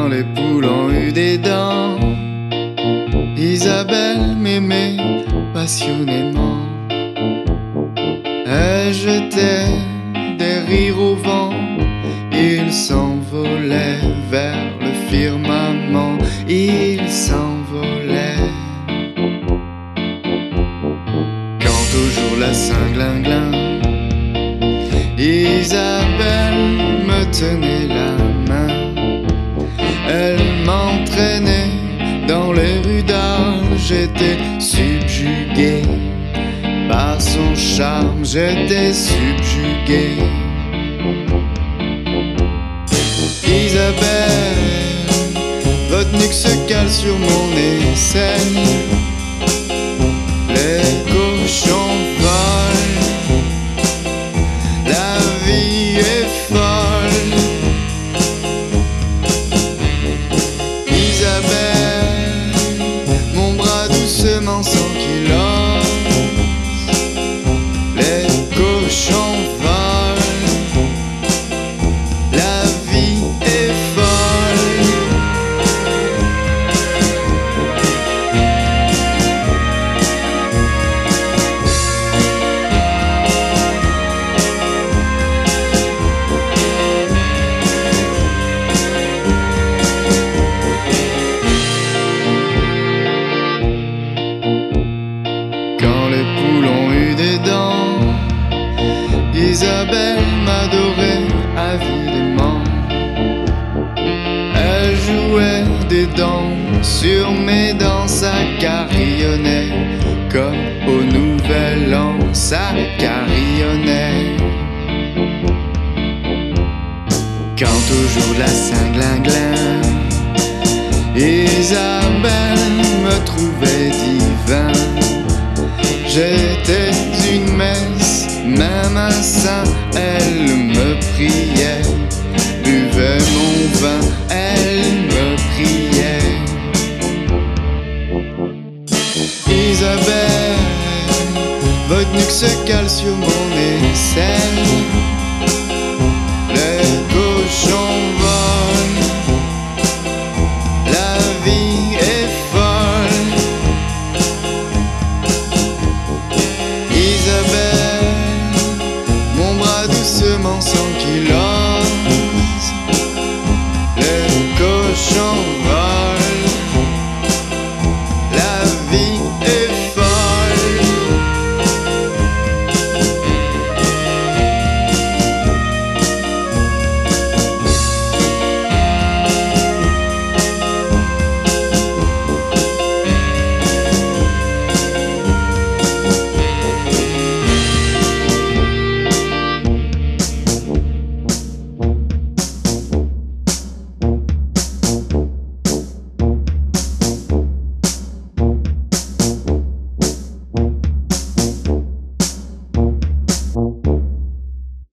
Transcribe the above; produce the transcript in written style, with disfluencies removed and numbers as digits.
les poules ont eu des dents, Isabelle m'aimait passionnément. Elle jetait des rires au vent, ils s'envolaient vers le firmament, ils s'envolaient. Quand au jour la Saint-Glinglin, Isabelle me tenait la main, elle m'entraînait dans les rues d'Arles, j'étais subjugué par son charme, j'étais subjugué. Isabelle, votre nuque se cale sur mon aisselle, les cochons volent, la vie est folle. Isabelle, mon bras doucement s'enquilosse, les cochons volent, la vie est folle. Quand les poules ont eu des dents, Isabelle m'adorait avidement. Elle jouait des dents sur mes dents, ça carillonnait comme au nouvel an, ça carillonnait. Quand au jour la Saint-Glinglin, Isabelle me trouvait divin. J'étais une messe, même un saint, elle me priait, buvait mon vin, elle me priait. Isabelle, votre nuque se cale sur mon aisselle, les cochons volent, la vie est folle. Isabelle, mon bras doucement s'enquille